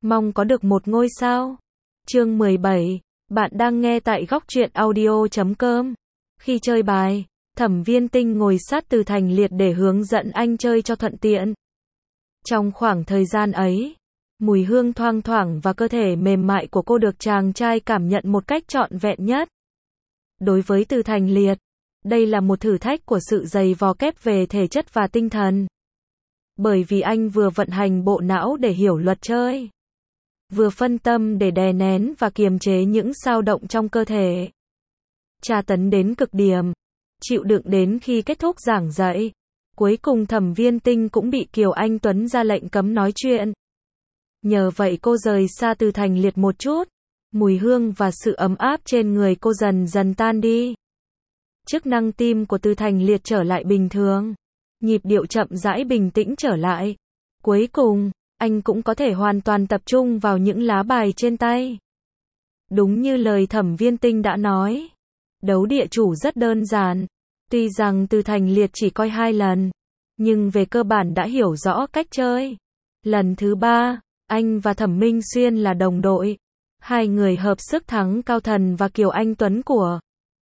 Mong có được một ngôi sao. Chương 17. Bạn đang nghe tại góc truyện audio.com. Khi chơi bài, Thẩm Viên Tinh ngồi sát Từ Thành Liệt để hướng dẫn anh chơi cho thuận tiện. Trong khoảng thời gian ấy, mùi hương thoang thoảng và cơ thể mềm mại của cô được chàng trai cảm nhận một cách trọn vẹn nhất. Đối với Từ Thành Liệt, đây là một thử thách của sự dày vò kép về thể chất và tinh thần. Bởi vì anh vừa vận hành bộ não để hiểu luật chơi, vừa phân tâm để đè nén và kiềm chế những xao động trong cơ thể. Tra tấn đến cực điểm, chịu đựng đến khi kết thúc giảng dạy. Cuối cùng Thẩm Viên Tinh cũng bị Kiều Anh Tuấn ra lệnh cấm nói chuyện. Nhờ vậy cô rời xa Từ Thành Liệt một chút, mùi hương và sự ấm áp trên người cô dần dần tan đi. Chức năng tim của Từ Thành Liệt trở lại bình thường, nhịp điệu chậm rãi bình tĩnh trở lại. Cuối cùng, anh cũng có thể hoàn toàn tập trung vào những lá bài trên tay. Đúng như lời Thẩm Viên Tinh đã nói, đấu địa chủ rất đơn giản. Tuy rằng Từ Thành Liệt chỉ coi 2 lần, nhưng về cơ bản đã hiểu rõ cách chơi. Lần thứ 3, anh và Thẩm Minh Xuyên là đồng đội. Hai người hợp sức thắng Cao Thần và Kiều Anh Tuấn của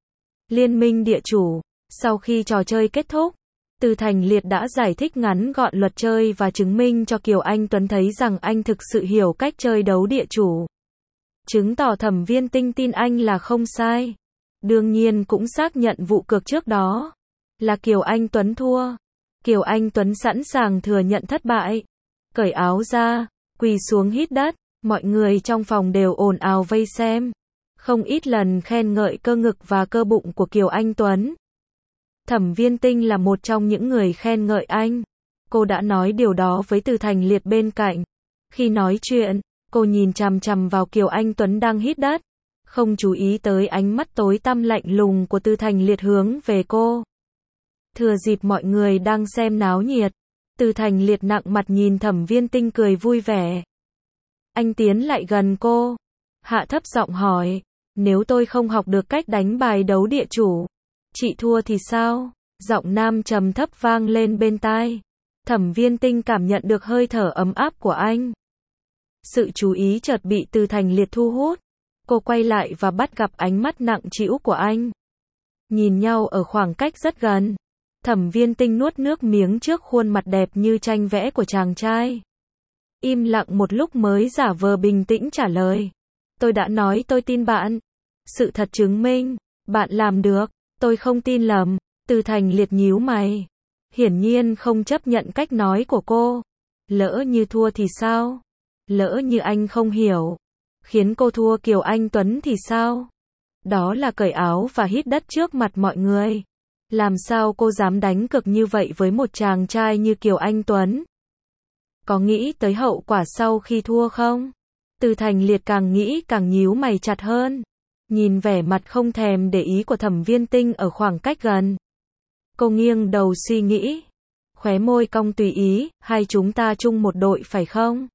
Liên minh địa chủ. Sau khi trò chơi kết thúc, Từ Thành Liệt đã giải thích ngắn gọn luật chơi và chứng minh cho Kiều Anh Tuấn thấy rằng anh thực sự hiểu cách chơi đấu địa chủ. Chứng tỏ Thẩm Viên Tinh tin anh là không sai. Đương nhiên cũng xác nhận vụ cược trước đó là Kiều Anh Tuấn thua. Kiều Anh Tuấn sẵn sàng thừa nhận thất bại, cởi áo ra, quỳ xuống hít đất. Mọi người trong phòng đều ồn ào vây xem, không ít lần khen ngợi cơ ngực và cơ bụng của Kiều Anh Tuấn. Thẩm Viên Tinh là một trong những người khen ngợi anh. Cô đã nói điều đó với Từ Thành Liệt bên cạnh. Khi nói chuyện, cô nhìn chằm chằm vào Kiều Anh Tuấn đang hít đất, không chú ý tới ánh mắt tối tăm lạnh lùng của Từ Thành Liệt hướng về cô. Thừa dịp mọi người đang xem náo nhiệt, Từ Thành Liệt nặng mặt nhìn Thẩm Viên Tinh cười vui vẻ. Anh tiến lại gần cô, hạ thấp giọng hỏi, nếu tôi không học được cách đánh bài đấu địa chủ, chị thua thì sao? Giọng nam trầm thấp vang lên bên tai. Thẩm Viên Tinh cảm nhận được hơi thở ấm áp của anh. Sự chú ý chợt bị Từ Thành Liệt thu hút. Cô quay lại và bắt gặp ánh mắt nặng trĩu của anh. Nhìn nhau ở khoảng cách rất gần, Thẩm Viên Tinh nuốt nước miếng trước khuôn mặt đẹp như tranh vẽ của chàng trai. Im lặng một lúc mới giả vờ bình tĩnh trả lời. Tôi đã nói tôi tin bạn. Sự thật chứng minh, bạn làm được. Tôi không tin lầm. Từ Thành Liệt nhíu mày, hiển nhiên không chấp nhận cách nói của cô. Lỡ như thua thì sao? Lỡ như anh không hiểu, khiến cô thua Kiều Anh Tuấn thì sao? Đó là cởi áo và hít đất trước mặt mọi người. Làm sao cô dám đánh cược như vậy với một chàng trai như Kiều Anh Tuấn? Có nghĩ tới hậu quả sau khi thua không? Từ Thành Liệt càng nghĩ càng nhíu mày chặt hơn. Nhìn vẻ mặt không thèm để ý của Thẩm Viên Tinh ở khoảng cách gần. Cô nghiêng đầu suy nghĩ, khóe môi cong tùy ý, hai chúng ta chung một đội phải không?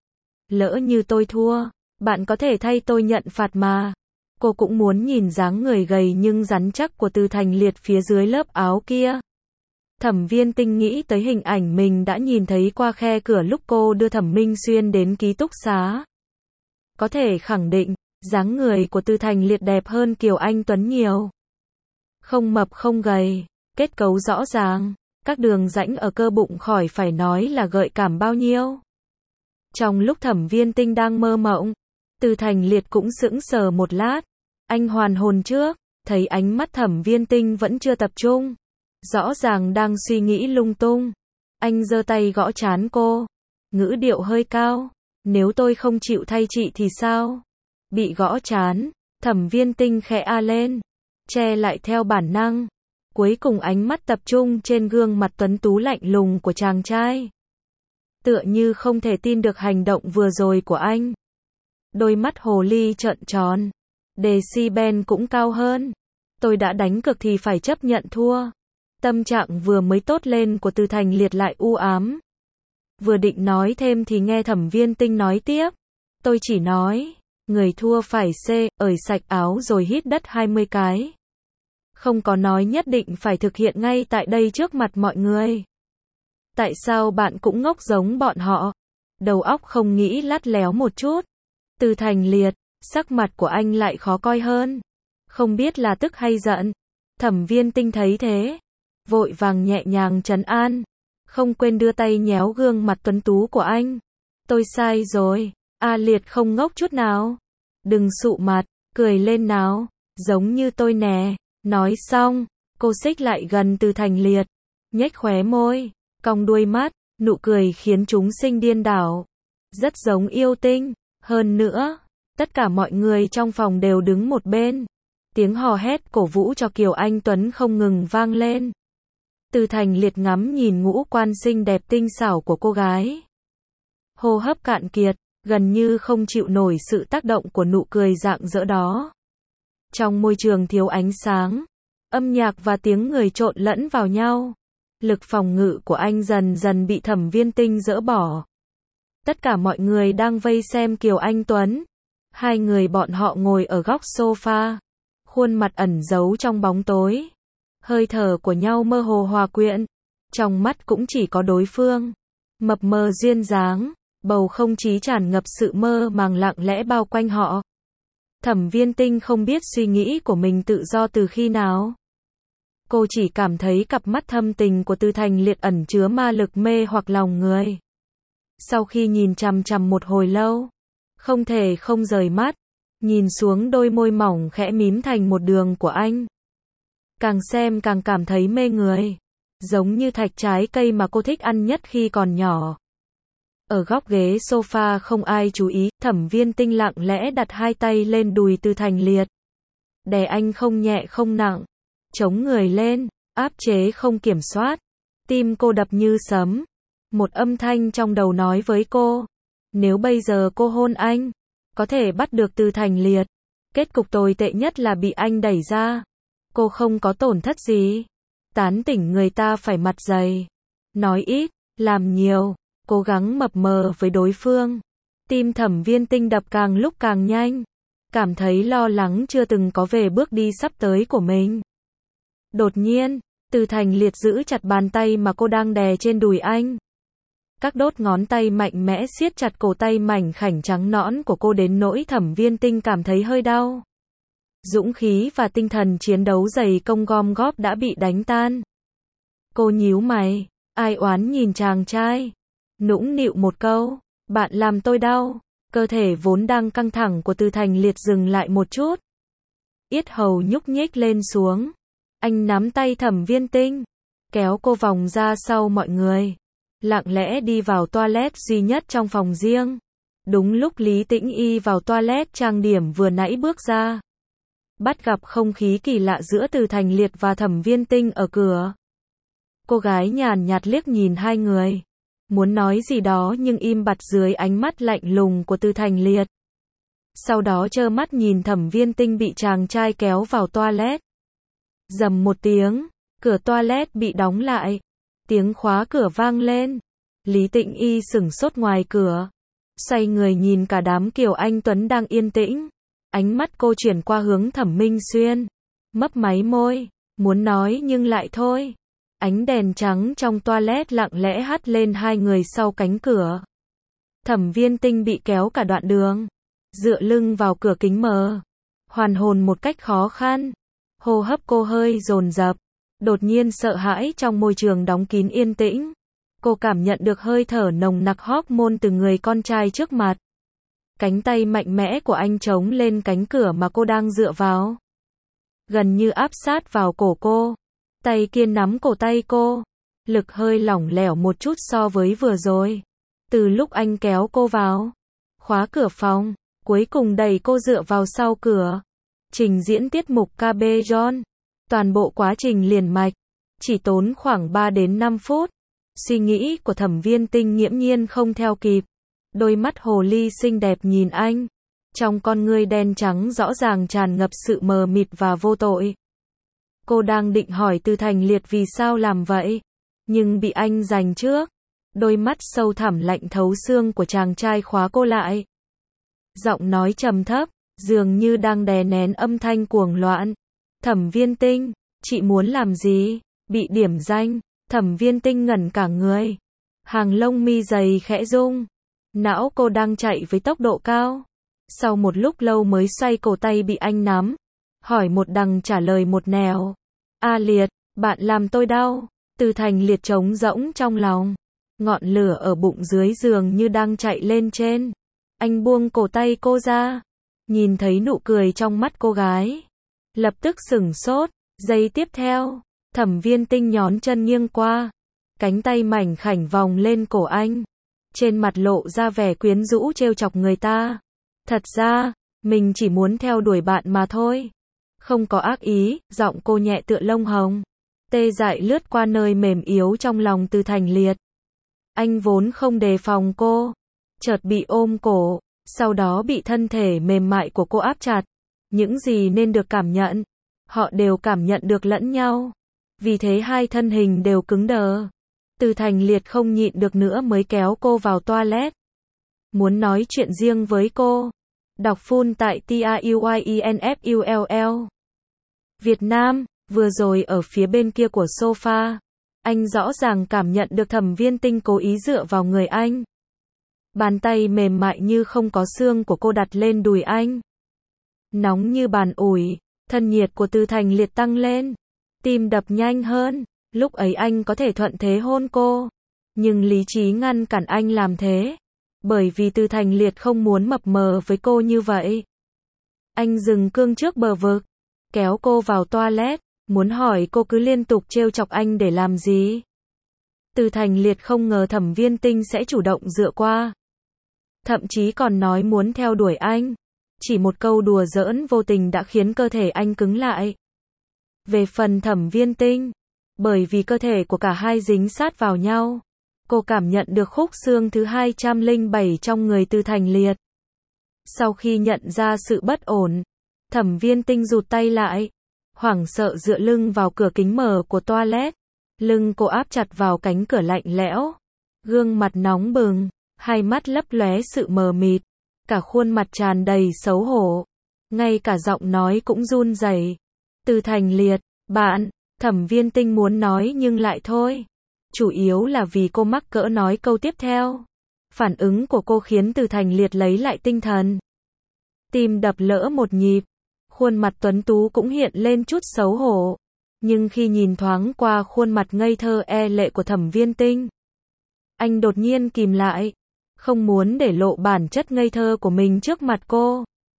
Lỡ như tôi thua, bạn có thể thay tôi nhận phạt mà. Cô cũng muốn nhìn dáng người gầy nhưng rắn chắc của Từ Thành Liệt phía dưới lớp áo kia. Thẩm Viên Tinh nghĩ tới hình ảnh mình đã nhìn thấy qua khe cửa lúc cô đưa Thẩm Minh Xuyên đến ký túc xá. Có thể khẳng định, dáng người của Từ Thành Liệt đẹp hơn Kiều Anh Tuấn nhiều. Không mập không gầy, kết cấu rõ ràng, các đường rãnh ở cơ bụng khỏi phải nói là gợi cảm bao nhiêu. Trong lúc Thẩm Viên Tinh đang mơ mộng, Từ Thành Liệt cũng sững sờ một lát. Anh hoàn hồn trước, thấy ánh mắt Thẩm Viên Tinh vẫn chưa tập trung, rõ ràng đang suy nghĩ lung tung. Anh giơ tay gõ trán cô, ngữ điệu hơi cao. Nếu tôi không chịu thay chị thì sao? Bị gõ trán, Thẩm Viên Tinh khẽ a lên, che lại theo bản năng. Cuối cùng ánh mắt tập trung trên gương mặt tuấn tú lạnh lùng của chàng trai. Tựa như không thể tin được hành động vừa rồi của anh. Đôi mắt hồ ly trợn tròn, decibel cũng cao hơn. Tôi đã đánh cược thì phải chấp nhận thua. Tâm trạng vừa mới tốt lên của Từ Thành Liệt lại u ám. Vừa định nói thêm thì nghe Thẩm Viên Tinh nói tiếp. Tôi chỉ nói, người thua phải ởi sạch áo rồi hít đất 20 cái. Không có nói nhất định phải thực hiện ngay tại đây trước mặt mọi người. Tại sao bạn cũng ngốc giống bọn họ? đầu óc không nghĩ lắt léo một chút. Từ Thành Liệt, sắc mặt của anh lại khó coi hơn. Không biết là tức hay giận. Thẩm Viên Tinh thấy thế, vội vàng nhẹ nhàng trấn an, không quên đưa tay nhéo gương mặt tuấn tú của anh. Tôi sai rồi, A Liệt không ngốc chút nào. Đừng sụ mặt, cười lên nào, giống như tôi nè. Nói xong, cô xích lại gần Từ Thành Liệt, nhếch khóe môi, cong đuôi mắt, nụ cười khiến chúng sinh điên đảo. Rất giống yêu tinh, hơn nữa, tất cả mọi người trong phòng đều đứng một bên. Tiếng hò hét cổ vũ cho Kiều Anh Tuấn không ngừng vang lên. Từ Thành Liệt ngắm nhìn ngũ quan xinh đẹp tinh xảo của cô gái. Hô hấp cạn kiệt, gần như không chịu nổi sự tác động của nụ cười rạng rỡ đó. Trong môi trường thiếu ánh sáng, âm nhạc và tiếng người trộn lẫn vào nhau. Lực phòng ngự của anh dần dần bị Thẩm Viên Tinh dỡ bỏ. Tất cả mọi người đang vây xem Kiều Anh Tuấn. Hai người bọn họ ngồi ở góc sofa, khuôn mặt ẩn giấu trong bóng tối. Hơi thở của nhau mơ hồ hòa quyện, trong mắt cũng chỉ có đối phương. Mập mờ duyên dáng, bầu không khí tràn ngập sự mơ màng lặng lẽ bao quanh họ. Thẩm Viên Tinh không biết suy nghĩ của mình tự do từ khi nào. Cô chỉ cảm thấy cặp mắt thâm tình của Từ Thành Liệt ẩn chứa ma lực mê hoặc lòng người. Sau khi nhìn chằm chằm một hồi lâu, không thể không rời mắt, nhìn xuống đôi môi mỏng khẽ mím thành một đường của anh. Càng xem càng cảm thấy mê người, giống như thạch trái cây mà cô thích ăn nhất khi còn nhỏ. Ở góc ghế sofa không ai chú ý, Thẩm Viên Tinh lặng lẽ đặt hai tay lên đùi Từ Thành Liệt. Đè anh không nhẹ không nặng, chống người lên, áp chế không kiểm soát. Tim cô đập như sấm. Một âm thanh trong đầu nói với cô, nếu bây giờ cô hôn anh, có thể bắt được Từ Thành Liệt. Kết cục tồi tệ nhất là bị anh đẩy ra. Cô không có tổn thất gì. Tán tỉnh người ta phải mặt dày. Nói ít, làm nhiều, cố gắng mập mờ với đối phương. Tim Thẩm Viên Tinh đập càng lúc càng nhanh. Cảm thấy lo lắng chưa từng có về bước đi sắp tới của mình. Đột nhiên, Từ Thành Liệt giữ chặt bàn tay mà cô đang đè trên đùi anh. Các đốt ngón tay mạnh mẽ siết chặt cổ tay mảnh khảnh trắng nõn của cô đến nỗi Thẩm Viên Tinh cảm thấy hơi đau. Dũng khí và tinh thần chiến đấu dày công gom góp đã bị đánh tan. Cô nhíu mày, ai oán nhìn chàng trai. Nũng nịu một câu, bạn làm tôi đau. Cơ thể vốn đang căng thẳng của Từ Thành Liệt dừng lại một chút. Yết hầu nhúc nhích lên xuống. Anh nắm tay Thẩm Viên Tinh, kéo cô vòng ra sau mọi người. Lặng lẽ đi vào toilet duy nhất trong phòng riêng. Đúng lúc Lý Tĩnh Y vào toilet trang điểm vừa nãy bước ra. Bắt gặp không khí kỳ lạ giữa Từ Thành Liệt và Thẩm Viên Tinh ở cửa. Cô gái nhàn nhạt liếc nhìn hai người, muốn nói gì đó nhưng im bặt dưới ánh mắt lạnh lùng của Từ Thành Liệt. Sau đó trơ mắt nhìn Thẩm Viên Tinh bị chàng trai kéo vào toilet. Rầm một tiếng, cửa toilet bị đóng lại. Tiếng khóa cửa vang lên. Lý Tĩnh Y sửng sốt ngoài cửa, xoay người nhìn cả đám Kiều Anh Tuấn đang yên tĩnh. Ánh mắt cô chuyển qua hướng Thẩm Minh Xuyên, mấp máy môi, muốn nói nhưng lại thôi. Ánh đèn trắng trong toilet lặng lẽ hắt lên hai người sau cánh cửa. Thẩm Viên Tinh bị kéo cả đoạn đường, dựa lưng vào cửa kính mờ, hoàn hồn một cách khó khăn. Hô hấp cô hơi dồn dập, đột nhiên sợ hãi trong môi trường đóng kín yên tĩnh. Cô cảm nhận được hơi thở nồng nặc hormone từ người con trai trước mặt. Cánh tay mạnh mẽ của anh chống lên cánh cửa mà cô đang dựa vào, gần như áp sát vào cổ cô. Tay kia nắm cổ tay cô, lực hơi lỏng lẻo một chút so với vừa rồi. Từ lúc anh kéo cô vào, khóa cửa phòng, cuối cùng đẩy cô dựa vào sau cửa. Trình diễn tiết mục KB John. Toàn bộ quá trình liền mạch, chỉ tốn khoảng 3 đến 5 phút. Suy nghĩ của Thẩm Viên Tinh nghiễm nhiên không theo kịp. Đôi mắt hồ ly xinh đẹp nhìn anh. Trong con ngươi đen trắng rõ ràng tràn ngập sự mờ mịt và vô tội. Cô đang định hỏi Từ Thành Liệt vì sao làm vậy, nhưng bị anh giành trước. Đôi mắt sâu thẳm lạnh thấu xương của chàng trai khóa cô lại. Giọng nói trầm thấp, dường như đang đè nén âm thanh cuồng loạn. Thẩm Viên Tinh, chị muốn làm gì? Bị điểm danh, Thẩm Viên Tinh ngẩn cả người. Hàng lông mi dày khẽ rung. Não cô đang chạy với tốc độ cao. Sau một lúc lâu mới xoay cổ tay bị anh nắm. Hỏi một đằng trả lời một nẻo. A Liệt, bạn làm tôi đau. Từ Thành Liệt trống rỗng trong lòng. Ngọn lửa ở bụng dưới giường như đang chạy lên trên. Anh buông cổ tay cô ra. Nhìn thấy nụ cười trong mắt cô gái. Lập tức sửng sốt. Giây tiếp theo, Thẩm Viên Tinh nhón chân nghiêng qua. Cánh tay mảnh khảnh vòng lên cổ anh. Trên mặt lộ ra vẻ quyến rũ trêu chọc người ta. Thật ra, mình chỉ muốn theo đuổi bạn mà thôi. Không có ác ý, giọng cô nhẹ tựa lông hồng. Tê dại lướt qua nơi mềm yếu trong lòng Từ Thành Liệt. Anh vốn không đề phòng cô. Chợt bị ôm cổ, sau đó bị thân thể mềm mại của cô áp chặt. Những gì nên được cảm nhận, họ đều cảm nhận được lẫn nhau. Vì thế hai thân hình đều cứng đờ. Từ Thành Liệt không nhịn được nữa mới kéo cô vào toilet. Muốn nói chuyện riêng với cô. Đọc full tại TAUYINFULL. Việt Nam, vừa rồi ở phía bên kia của sofa. Anh rõ ràng cảm nhận được Thẩm Viên Tinh cố ý dựa vào người anh. Bàn tay mềm mại như không có xương của cô đặt lên đùi anh. Nóng như bàn ủi, thân nhiệt của Từ Thành Liệt tăng lên. Tim đập nhanh hơn, lúc ấy anh có thể thuận thế hôn cô. Nhưng lý trí ngăn cản anh làm thế. Bởi vì Từ Thành Liệt không muốn mập mờ với cô như vậy. Anh dừng cương trước bờ vực, kéo cô vào toilet, muốn hỏi cô cứ liên tục trêu chọc anh để làm gì. Từ Thành Liệt không ngờ Thẩm Viên Tinh sẽ chủ động dựa qua. Thậm chí còn nói muốn theo đuổi anh. Chỉ một câu đùa giỡn vô tình đã khiến cơ thể anh cứng lại. Về phần Thẩm Viên Tinh, bởi vì cơ thể của cả hai dính sát vào nhau, cô cảm nhận được khúc xương thứ 207 trong người Từ Thành Liệt. Sau khi nhận ra sự bất ổn, Thẩm Viên Tinh rụt tay lại, hoảng sợ dựa lưng vào cửa kính mở của toilet. Lưng cô áp chặt vào cánh cửa lạnh lẽo, gương mặt nóng bừng, hai mắt lấp lóe sự mờ mịt, cả khuôn mặt tràn đầy xấu hổ, ngay cả giọng nói cũng run rẩy. Từ Thành Liệt, bạn, Thẩm Viên Tinh muốn nói nhưng lại thôi. Chủ yếu là vì cô mắc cỡ nói câu tiếp theo. Phản ứng của cô khiến Từ Thành Liệt lấy lại tinh thần. Tim đập lỡ một nhịp, khuôn mặt tuấn tú cũng hiện lên chút xấu hổ. Nhưng khi nhìn thoáng qua khuôn mặt ngây thơ e lệ của Thẩm Viên Tinh, anh đột nhiên kìm lại, không muốn để lộ bản chất ngây thơ của mình trước mặt cô.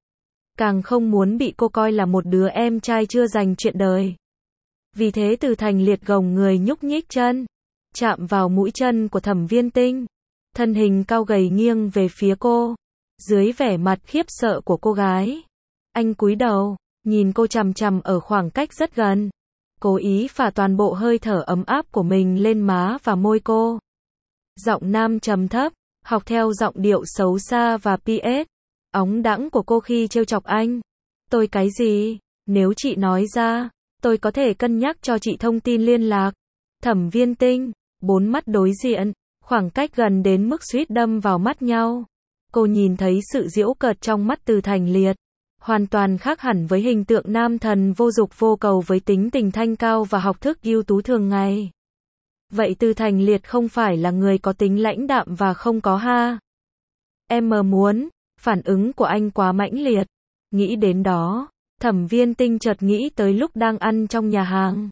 Càng không muốn bị cô coi là một đứa em trai chưa dành chuyện đời. Vì thế Từ Thành Liệt gồng người nhúc nhích chân, chạm vào mũi chân của Thẩm Viên Tinh. Thân hình cao gầy nghiêng về phía cô. Dưới vẻ mặt khiếp sợ của cô gái, anh cúi đầu, nhìn cô chằm chằm ở khoảng cách rất gần. Cố ý phả toàn bộ hơi thở ấm áp của mình lên má và môi cô. Giọng nam trầm thấp, học theo giọng điệu xấu xa và PS, óng đãng của cô khi trêu chọc anh. Tôi cái gì? Nếu chị nói ra, tôi có thể cân nhắc cho chị thông tin liên lạc. Thẩm Viên Tinh, bốn mắt đối diện, khoảng cách gần đến mức suýt đâm vào mắt nhau. Cô nhìn thấy sự giễu cợt trong mắt Từ Thành Liệt. Hoàn toàn khác hẳn với hình tượng nam thần vô dục vô cầu với tính tình thanh cao và học thức ưu tú thường ngày. Vậy Từ Thành Liệt không phải là người có tính lãnh đạm và không có ha. Em muốn, phản ứng của anh quá mãnh liệt. Nghĩ đến đó, Thẩm Viên Tinh chợt nghĩ tới lúc đang ăn trong nhà hàng.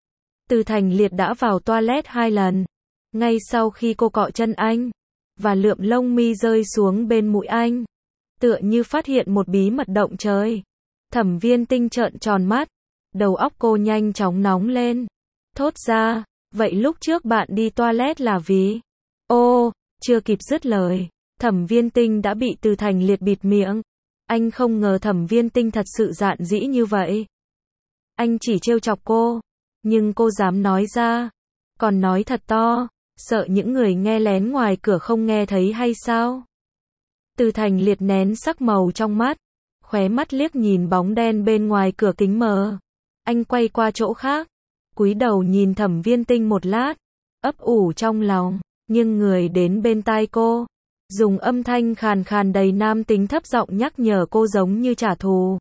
Từ Thành Liệt đã vào toilet 2 lần. Ngay sau khi cô cọ chân anh, và lượm lông mi rơi xuống bên mũi anh. Tựa như phát hiện một bí mật động trời. Thẩm Viên Tinh trợn tròn mắt. Đầu óc cô nhanh chóng nóng lên. Thốt ra, vậy lúc trước bạn đi toilet là vì? Ô, chưa kịp dứt lời, Thẩm Viên Tinh đã bị Từ Thành Liệt bịt miệng. Anh không ngờ Thẩm Viên Tinh thật sự dạn dĩ như vậy. Anh chỉ trêu chọc cô, nhưng cô dám nói ra. Còn nói thật to, sợ những người nghe lén ngoài cửa không nghe thấy hay sao? Từ Thành Liệt nén sắc màu trong mắt, khóe mắt liếc nhìn bóng đen bên ngoài cửa kính mờ. Anh quay qua chỗ khác, cúi đầu nhìn Thẩm Viên Tinh một lát, ấp ủ trong lòng, nhưng người đến bên tai cô, dùng âm thanh khàn khàn đầy nam tính thấp giọng nhắc nhở cô giống như trả thù.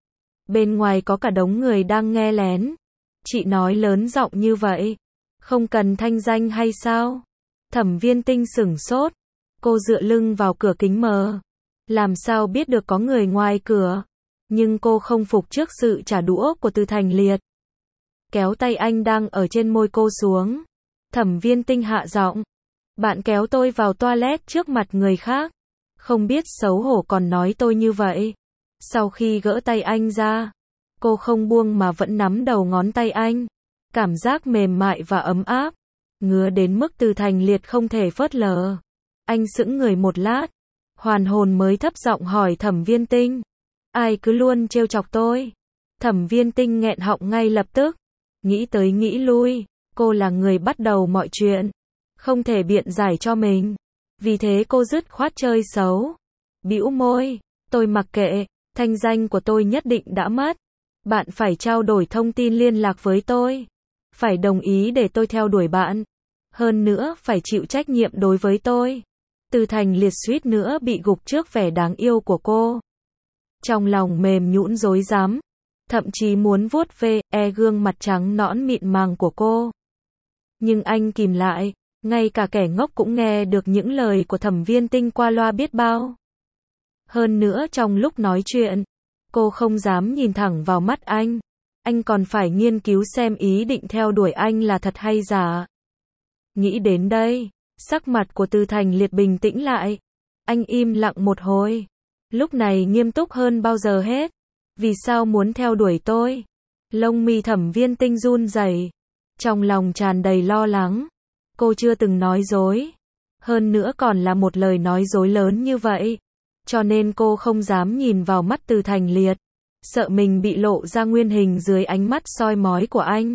Bên ngoài có cả đống người đang nghe lén. Chị nói lớn giọng như vậy, không cần thanh danh hay sao? Thẩm Viên Tinh sửng sốt, Cô dựa lưng vào cửa kính mờ. Làm sao biết được có người ngoài cửa. Nhưng cô không phục trước sự trả đũa của Từ Thành Liệt. Kéo tay anh đang ở trên môi cô xuống. Thẩm Viên Tinh hạ giọng. Bạn kéo tôi vào toilet trước mặt người khác. Không biết xấu hổ còn nói tôi như vậy. Sau khi gỡ tay anh ra, cô không buông mà vẫn nắm đầu ngón tay anh. Cảm giác mềm mại và ấm áp. Ngứa đến mức Từ Thành Liệt không thể phớt lờ. Anh sững người một lát. Hoàn hồn mới thấp giọng hỏi Thẩm Viên Tinh. Ai cứ luôn trêu chọc tôi. Thẩm Viên Tinh nghẹn họng ngay lập tức. Nghĩ tới nghĩ lui. Cô là người bắt đầu mọi chuyện. Không thể biện giải cho mình. Vì thế cô dứt khoát chơi xấu. Bĩu môi. Tôi mặc kệ. Thanh danh của tôi nhất định đã mất. Bạn phải trao đổi thông tin liên lạc với tôi. Phải đồng ý để tôi theo đuổi bạn. Hơn nữa phải chịu trách nhiệm đối với tôi. Từ Thành Liệt suýt nữa bị gục trước vẻ đáng yêu của cô. Trong lòng mềm nhũn rối rắm. Thậm chí muốn vuốt ve gương mặt trắng nõn mịn màng của cô. Nhưng anh kìm lại. Ngay cả kẻ ngốc cũng nghe được những lời của Thẩm Viên Tinh qua loa biết bao. Hơn nữa trong lúc nói chuyện, cô không dám nhìn thẳng vào mắt anh. Anh còn phải nghiên cứu xem ý định theo đuổi anh là thật hay giả. Nghĩ đến đây, sắc mặt của Từ Thành Liệt bình tĩnh lại. Anh im lặng một hồi. Lúc này nghiêm túc hơn bao giờ hết. Vì sao muốn theo đuổi tôi? Lông mi Thẩm Viên Tinh run rẩy, trong lòng tràn đầy lo lắng. Cô chưa từng nói dối. Hơn nữa còn là một lời nói dối lớn như vậy. Cho nên cô không dám nhìn vào mắt Từ Thành Liệt. Sợ mình bị lộ ra nguyên hình dưới ánh mắt soi mói của anh.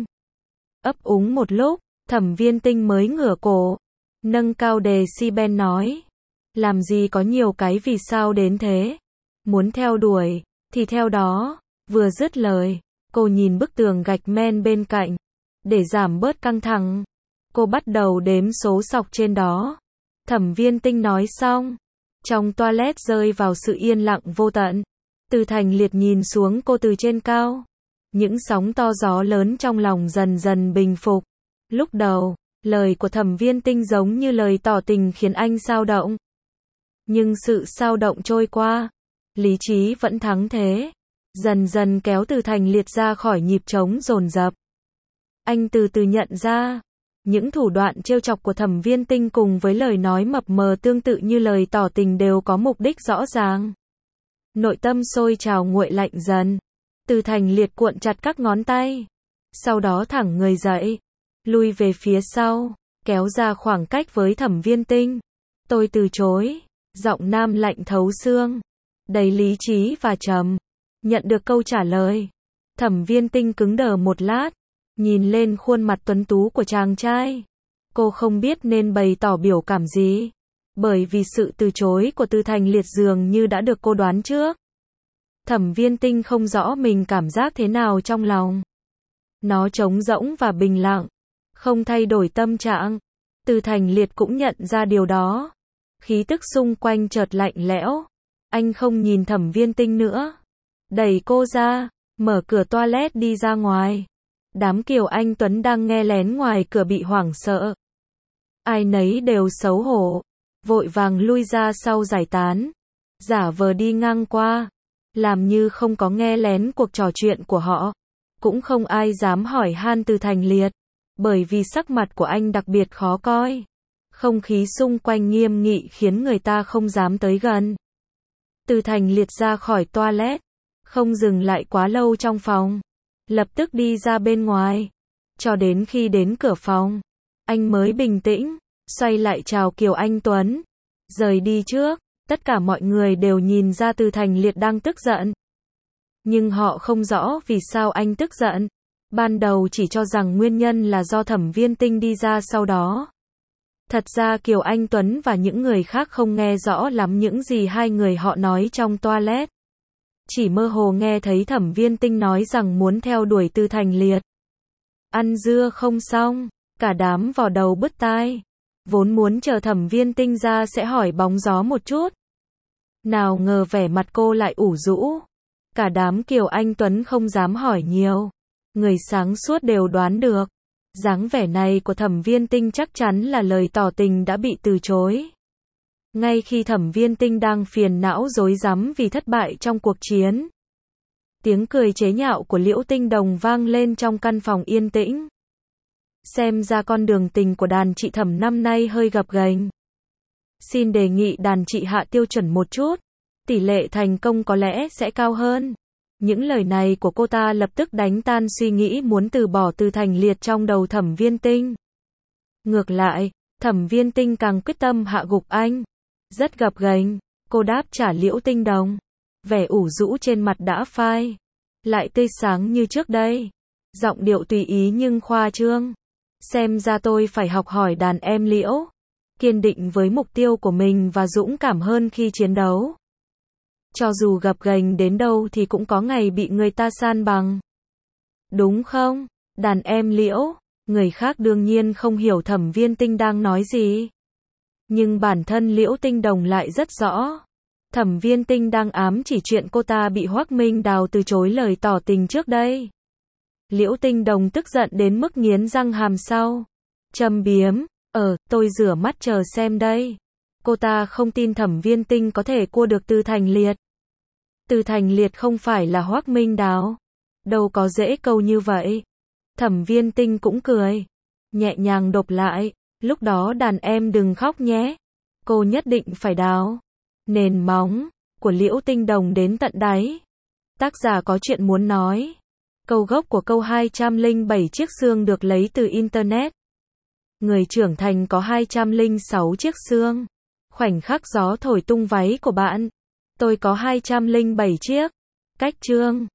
Ấp úng một lúc, Thẩm Viên Tinh mới ngửa cổ. Nâng cao decibel nói. Làm gì có nhiều cái vì sao đến thế. Muốn theo đuổi, thì theo đó. Vừa dứt lời, cô nhìn bức tường gạch men bên cạnh. Để giảm bớt căng thẳng, cô bắt đầu đếm số sọc trên đó. Thẩm Viên Tinh nói xong. Trong toilet rơi vào sự yên lặng vô tận. Từ Thành Liệt nhìn xuống cô từ trên cao. Những sóng to gió lớn trong lòng dần dần bình phục. Lúc đầu, lời của Thẩm Viên Tinh giống như lời tỏ tình khiến anh xao động. Nhưng sự xao động trôi qua, lý trí vẫn thắng thế. Dần dần kéo Từ Thành Liệt ra khỏi nhịp trống dồn dập. Anh từ từ nhận ra, những thủ đoạn trêu chọc của Thẩm Viên Tinh cùng với lời nói mập mờ tương tự như lời tỏ tình đều có mục đích rõ ràng. Nội tâm sôi trào nguội lạnh dần. Từ Thành Liệt cuộn chặt các ngón tay. Sau đó thẳng người dậy. Lui về phía sau. Kéo ra khoảng cách với Thẩm Viên Tinh. Tôi từ chối. Giọng nam lạnh thấu xương. Đầy lý trí và trầm. Nhận được câu trả lời. Thẩm Viên Tinh cứng đờ một lát. Nhìn lên khuôn mặt tuấn tú của chàng trai. Cô không biết nên bày tỏ biểu cảm gì. Bởi vì sự từ chối của Từ Thành Liệt dường như đã được cô đoán trước. Thẩm Viên Tinh không rõ mình cảm giác thế nào trong lòng. Nó trống rỗng và bình lặng. Không thay đổi tâm trạng. Từ Thành Liệt cũng nhận ra điều đó. Khí tức xung quanh chợt lạnh lẽo. Anh không nhìn Thẩm Viên Tinh nữa. Đẩy cô ra. Mở cửa toilet đi ra ngoài. Đám Kiều Anh Tuấn đang nghe lén ngoài cửa bị hoảng sợ. Ai nấy đều xấu hổ. Vội vàng lui ra sau giải tán. Giả vờ đi ngang qua. Làm như không có nghe lén cuộc trò chuyện của họ. Cũng không ai dám hỏi han Từ Thành Liệt. Bởi vì sắc mặt của anh đặc biệt khó coi. Không khí xung quanh nghiêm nghị khiến người ta không dám tới gần. Từ Thành Liệt ra khỏi toilet. Không dừng lại quá lâu trong phòng. Lập tức đi ra bên ngoài. Cho đến khi đến cửa phòng. Anh mới bình tĩnh. Xoay lại chào Kiều Anh Tuấn. Rời đi trước. Tất cả mọi người đều nhìn ra Từ Thành Liệt đang tức giận. Nhưng họ không rõ vì sao anh tức giận. Ban đầu chỉ cho rằng nguyên nhân là do Thẩm Viên Tinh đi ra sau đó. Thật ra Kiều Anh Tuấn và những người khác không nghe rõ lắm những gì hai người họ nói trong toilet. Chỉ mơ hồ nghe thấy Thẩm Viên Tinh nói rằng muốn theo đuổi Từ Thành Liệt. Ăn dưa không xong, cả đám vò đầu bứt tai. Vốn muốn chờ Thẩm Viên Tinh ra sẽ hỏi bóng gió một chút. Nào ngờ vẻ mặt cô lại ủ rũ. Cả đám Kiều Anh Tuấn không dám hỏi nhiều. Người sáng suốt đều đoán được. Dáng vẻ này của Thẩm Viên Tinh chắc chắn là lời tỏ tình đã bị từ chối. Ngay khi Thẩm Viên Tinh đang phiền não rối rắm vì thất bại trong cuộc chiến, tiếng cười chế nhạo của Liễu Tinh Đồng vang lên trong căn phòng yên tĩnh. Xem ra con đường tình của đàn chị Thẩm năm nay hơi gập ghềnh. Xin đề nghị đàn chị hạ tiêu chuẩn một chút, tỷ lệ thành công có lẽ sẽ cao hơn. Những lời này của cô ta lập tức đánh tan suy nghĩ muốn từ bỏ Từ Thành Liệt trong đầu Thẩm Viên Tinh. Ngược lại, Thẩm Viên Tinh càng quyết tâm hạ gục anh. Rất gập ghềnh, cô đáp trả Liễu Tinh Đồng. Vẻ ủ rũ trên mặt đã phai lại tươi sáng như trước đây. Giọng điệu tùy ý nhưng khoa trương. Xem ra tôi phải học hỏi đàn em Liễu. Kiên định với mục tiêu của mình và dũng cảm hơn khi chiến đấu. Cho dù gập ghềnh đến đâu thì cũng có ngày bị người ta san bằng. Đúng không? Đàn em Liễu. Người khác đương nhiên không hiểu Thẩm Viên Tinh đang nói gì. Nhưng bản thân Liễu Tinh Đồng lại rất rõ. Thẩm Viên Tinh đang ám chỉ chuyện cô ta bị Hoắc Minh Đào từ chối lời tỏ tình trước đây. Liễu Tinh Đồng tức giận đến mức nghiến răng hàm sau. Châm biếm, tôi rửa mắt chờ xem đây. Cô ta không tin Thẩm Viên Tinh có thể cua được Từ Thành Liệt. Từ Thành Liệt không phải là Hoắc Minh Đào. Đâu có dễ câu như vậy. Thẩm Viên Tinh cũng cười. Nhẹ nhàng đột lại. Lúc đó đàn em đừng khóc nhé. Cô nhất định phải đào nền móng của Liễu Tinh Đồng đến tận đáy. Tác giả có chuyện muốn nói. Câu gốc của câu 207 chiếc xương được lấy từ Internet. Người trưởng thành có 206 chiếc xương. Khoảnh khắc gió thổi tung váy của bạn. Tôi có 207 chiếc. Cách chương